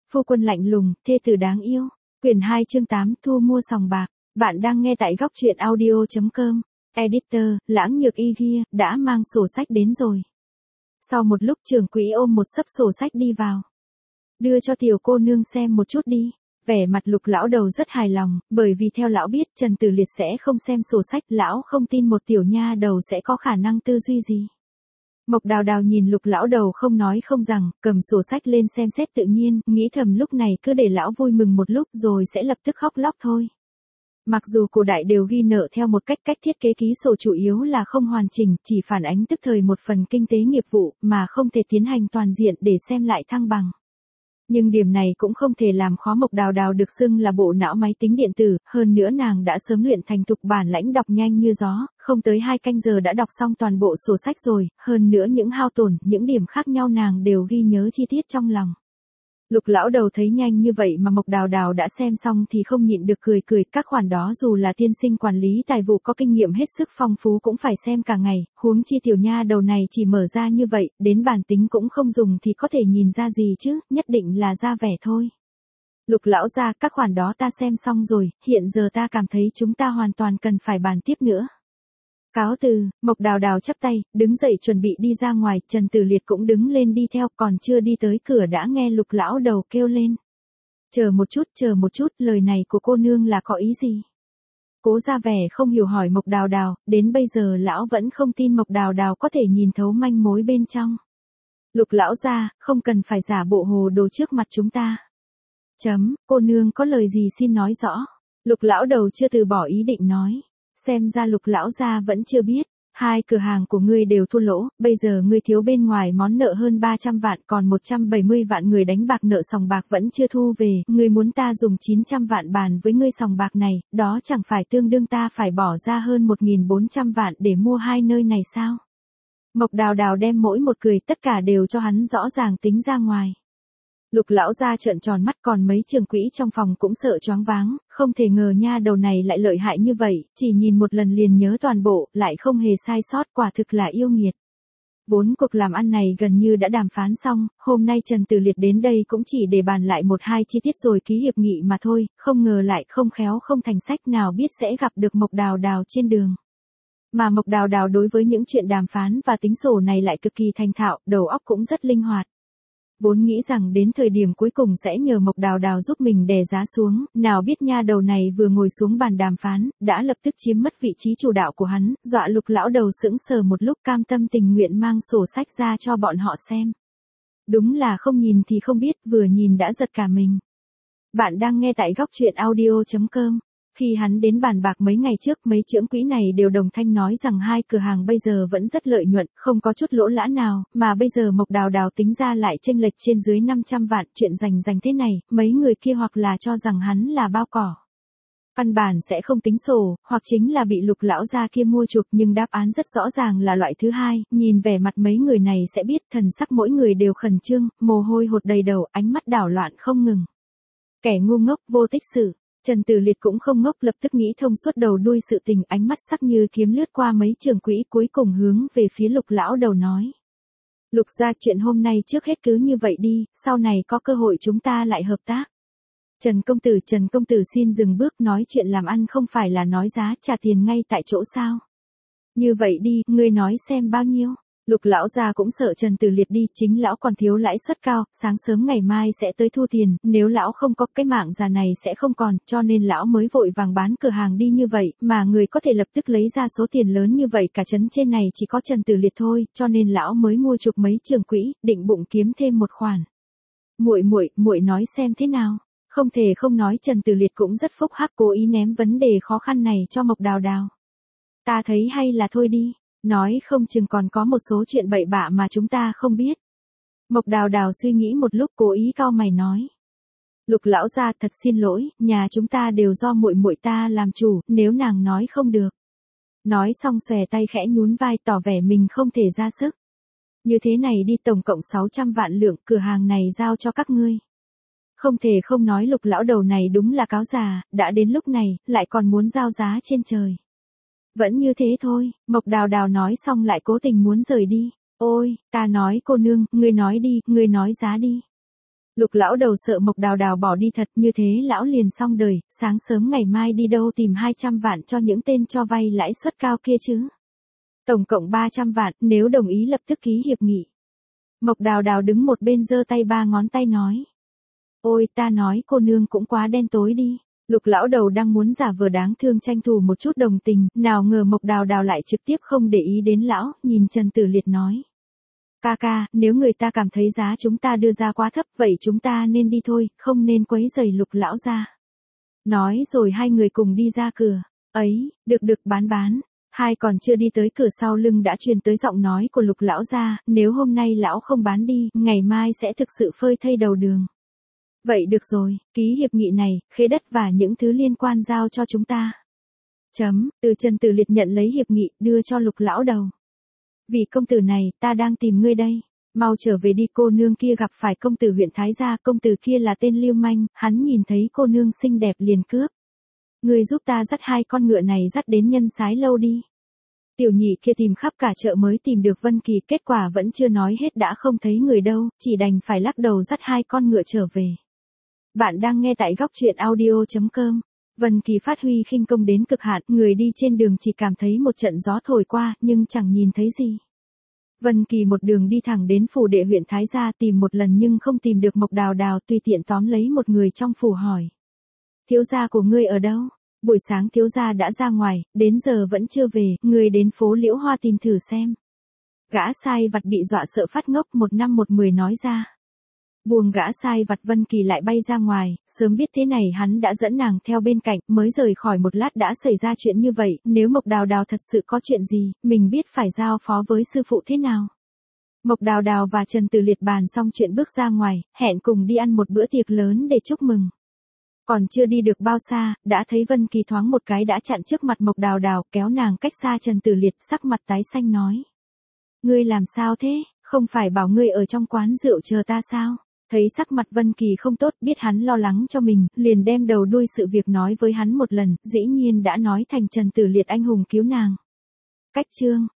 Phu quân lạnh lùng, thê tử đáng yêu. Quyển 2 chương 8, thu mua sòng bạc. Bạn đang nghe tại góc truyện audio.com. Editor, Lãng Nhược Y Ghia, đã mang sổ sách đến rồi. Sau một lúc trưởng quỹ ôm một xấp sổ sách đi vào. Đưa cho tiểu cô nương xem một chút đi. Vẻ mặt Lục lão đầu rất hài lòng, bởi vì theo lão biết Trần Tử Liệt sẽ không xem sổ sách, lão không tin một tiểu nha đầu sẽ có khả năng tư duy gì. Mộc Đào Đào nhìn Lục lão đầu không nói không rằng, cầm sổ sách lên xem xét tự nhiên, nghĩ thầm lúc này cứ để lão vui mừng một lúc rồi sẽ lập tức khóc lóc thôi. Mặc dù cổ đại đều ghi nợ theo một cách thiết kế ký sổ chủ yếu là không hoàn chỉnh, chỉ phản ánh tức thời một phần kinh tế nghiệp vụ, mà không thể tiến hành toàn diện để xem lại thăng bằng. Nhưng điểm này cũng không thể làm khó Mộc Đào Đào được xưng là bộ não máy tính điện tử, hơn nữa nàng đã sớm luyện thành thục bản lãnh đọc nhanh như gió, không tới 2 canh giờ đã đọc xong toàn bộ sổ sách rồi, hơn nữa những hao tổn, những điểm khác nhau nàng đều ghi nhớ chi tiết trong lòng. Lục lão đầu thấy nhanh như vậy mà Mộc Đào Đào đã xem xong thì không nhịn được cười, các khoản đó dù là tiên sinh quản lý tài vụ có kinh nghiệm hết sức phong phú cũng phải xem cả ngày, huống chi tiểu nha đầu này chỉ mở ra như vậy, đến bản tính cũng không dùng thì có thể nhìn ra gì chứ, nhất định là ra vẻ thôi. Lục lão gia, các khoản đó ta xem xong rồi, hiện giờ ta cảm thấy chúng ta hoàn toàn cần phải bàn tiếp nữa. Cáo từ, Mộc Đào Đào chắp tay, đứng dậy chuẩn bị đi ra ngoài, Trần Tử Liệt cũng đứng lên đi theo, còn chưa đi tới cửa đã nghe Lục lão đầu kêu lên. Chờ một chút, lời này của cô nương là có ý gì? Cố ra vẻ không hiểu hỏi Mộc Đào Đào, đến bây giờ lão vẫn không tin Mộc Đào Đào có thể nhìn thấu manh mối bên trong. Lục lão gia, không cần phải giả bộ hồ đồ trước mặt chúng ta. Cô nương có lời gì xin nói rõ. Lục lão đầu chưa từ bỏ ý định nói. Xem ra Lục lão gia vẫn chưa biết, 2 cửa hàng của ngươi đều thua lỗ, bây giờ ngươi thiếu bên ngoài món nợ hơn 300 vạn, còn 170 vạn người đánh bạc nợ sòng bạc vẫn chưa thu về, ngươi muốn ta dùng 900 vạn bàn với ngươi sòng bạc này, đó chẳng phải tương đương ta phải bỏ ra hơn 1.400 vạn để mua 2 nơi này sao? Mộc Đào Đào đem mỗi một cười, tất cả đều cho hắn rõ ràng tính ra ngoài. Lục lão gia trợn tròn mắt, còn mấy trưởng quỹ trong phòng cũng sợ choáng váng, không thể ngờ nha đầu này lại lợi hại như vậy, chỉ nhìn một lần liền nhớ toàn bộ, lại không hề sai sót, quả thực là yêu nghiệt. Vốn cuộc làm ăn này gần như đã đàm phán xong, hôm nay Trần Tử Liệt đến đây cũng chỉ để bàn lại 1-2 chi tiết rồi ký hiệp nghị mà thôi, không ngờ lại không khéo không thành sách, nào biết sẽ gặp được Mộc Đào Đào trên đường. Mà Mộc Đào Đào đối với những chuyện đàm phán và tính sổ này lại cực kỳ thành thạo, đầu óc cũng rất linh hoạt. Vốn nghĩ rằng đến thời điểm cuối cùng sẽ nhờ Mộc Đào Đào giúp mình đè giá xuống, nào biết nha đầu này vừa ngồi xuống bàn đàm phán, đã lập tức chiếm mất vị trí chủ đạo của hắn, dọa Lục lão đầu sững sờ một lúc, cam tâm tình nguyện mang sổ sách ra cho bọn họ xem. Đúng là không nhìn thì không biết, vừa nhìn đã giật cả mình. Bạn đang nghe tại góc truyện audio.com. Khi hắn đến bàn bạc mấy ngày trước, mấy trưởng quỹ này đều đồng thanh nói rằng 2 cửa hàng bây giờ vẫn rất lợi nhuận, không có chút lỗ lã nào, mà bây giờ Mộc Đào Đào tính ra lại chênh lệch trên dưới 500 vạn, chuyện rành thế này, mấy người kia hoặc là cho rằng hắn là bao cỏ. Căn bản sẽ không tính sổ, hoặc chính là bị Lục lão gia kia mua chuộc, nhưng đáp án rất rõ ràng là loại thứ hai, nhìn vẻ mặt mấy người này sẽ biết, thần sắc mỗi người đều khẩn trương, mồ hôi hột đầy đầu, ánh mắt đảo loạn không ngừng. Kẻ ngu ngốc, vô tích sự. Trần Tử Liệt cũng không ngốc, lập tức nghĩ thông suốt đầu đuôi sự tình, ánh mắt sắc như kiếm lướt qua mấy trưởng quỹ, cuối cùng hướng về phía Lục lão đầu nói. Lục gia, chuyện hôm nay trước hết cứ như vậy đi, sau này có cơ hội chúng ta lại hợp tác. Trần công tử xin dừng bước, nói chuyện làm ăn không phải là nói giá trả tiền ngay tại chỗ sao? Như vậy đi, ngươi nói xem bao nhiêu? Lục lão gia cũng sợ Trần Tử Liệt đi, chính lão còn thiếu lãi suất cao, sáng sớm ngày mai sẽ tới thu tiền, nếu lão không có cái mạng già này sẽ không còn, cho nên lão mới vội vàng bán cửa hàng đi như vậy, mà người có thể lập tức lấy ra số tiền lớn như vậy cả trấn trên này chỉ có Trần Tử Liệt thôi, cho nên lão mới mua chuộc mấy trưởng quỹ, định bụng kiếm thêm một khoản. Muội nói xem thế nào? Không thể không nói Trần Tử Liệt cũng rất phúc hắc, cố ý ném vấn đề khó khăn này cho Mộc Đào Đào. Ta thấy hay là thôi đi. Nói không chừng còn có một số chuyện bậy bạ mà chúng ta không biết. Mộc Đào Đào suy nghĩ một lúc, cố ý cau mày nói. Lục lão gia, thật xin lỗi, nhà chúng ta đều do muội ta làm chủ, nếu nàng nói không được. Nói xong xòe tay khẽ nhún vai, tỏ vẻ mình không thể ra sức. Như thế này đi, tổng cộng 600 vạn lượng, cửa hàng này giao cho các ngươi. Không thể không nói Lục lão đầu này đúng là cáo già, đã đến lúc này, lại còn muốn giao giá trên trời. Vẫn như thế thôi, Mộc Đào Đào nói xong lại cố tình muốn rời đi. Ôi, ta nói cô nương, ngươi nói đi, ngươi nói giá đi. Lục lão đầu sợ Mộc Đào Đào bỏ đi thật, như thế lão liền xong đời, sáng sớm ngày mai đi đâu tìm 200 vạn cho những tên cho vay lãi suất cao kia chứ. Tổng cộng 300 vạn, nếu đồng ý lập tức ký hiệp nghị. Mộc Đào Đào đứng một bên giơ tay 3 ngón tay nói. Ôi ta nói cô nương cũng quá đen tối đi. Lục lão đầu đang muốn giả vờ đáng thương tranh thủ một chút đồng tình, nào ngờ Mộc Đào Đào lại trực tiếp không để ý đến lão, nhìn Trần Tử Liệt nói. Ca ca, nếu người ta cảm thấy giá chúng ta đưa ra quá thấp vậy chúng ta nên đi thôi, không nên quấy rầy Lục lão ra. Nói rồi hai người cùng đi ra cửa. Ấy, được bán. Hai còn chưa đi tới cửa sau lưng đã truyền tới giọng nói của Lục lão ra, nếu hôm nay lão không bán đi, ngày mai sẽ thực sự phơi thây đầu đường. Vậy được rồi, ký hiệp nghị này, khế đất và những thứ liên quan giao cho chúng ta. Từ Trần Tử Liệt nhận lấy hiệp nghị, đưa cho Lục lão đầu. Vì công tử này, ta đang tìm ngươi đây. Mau trở về đi, cô nương kia gặp phải công tử huyện Thái Gia, công tử kia là tên lưu manh, hắn nhìn thấy cô nương xinh đẹp liền cướp. Ngươi giúp ta dắt 2 con ngựa này dắt đến Nhân Sái lâu đi. Tiểu nhị kia tìm khắp cả chợ mới tìm được Vân Kỳ, kết quả vẫn chưa nói hết đã không thấy người đâu, chỉ đành phải lắc đầu dắt 2 con ngựa trở về. Bạn đang nghe tại góc truyện audio.com. Vân Kỳ phát huy khinh công đến cực hạn, người đi trên đường chỉ cảm thấy một trận gió thổi qua, nhưng chẳng nhìn thấy gì. Vân Kỳ một đường đi thẳng đến phủ đệ huyện Thái Gia, tìm một lần nhưng không tìm được Mộc Đào Đào, tùy tiện tóm lấy một người trong phủ hỏi. Thiếu gia của ngươi ở đâu? Buổi sáng thiếu gia đã ra ngoài, đến giờ vẫn chưa về, ngươi đến phố Liễu Hoa tìm thử xem. Gã sai vặt bị dọa sợ phát ngốc, 1 năm 1 mười nói ra. Buông gã sai vặt, Vân Kỳ lại bay ra ngoài, sớm biết thế này hắn đã dẫn nàng theo bên cạnh, mới rời khỏi một lát đã xảy ra chuyện như vậy, nếu Mộc Đào Đào thật sự có chuyện gì, mình biết phải giao phó với sư phụ thế nào. Mộc Đào Đào và Trần Tử Liệt bàn xong chuyện bước ra ngoài, hẹn cùng đi ăn một bữa tiệc lớn để chúc mừng. Còn chưa đi được bao xa, đã thấy Vân Kỳ thoáng một cái đã chặn trước mặt Mộc Đào Đào, kéo nàng cách xa. Trần Tử Liệt sắc mặt tái xanh nói. Ngươi làm sao thế, không phải bảo ngươi ở trong quán rượu chờ ta sao? Thấy sắc mặt Vân Kỳ không tốt, biết hắn lo lắng cho mình, liền đem đầu đuôi sự việc nói với hắn một lần, dĩ nhiên đã nói thành Trần Tử Liệt anh hùng cứu nàng. Cách chương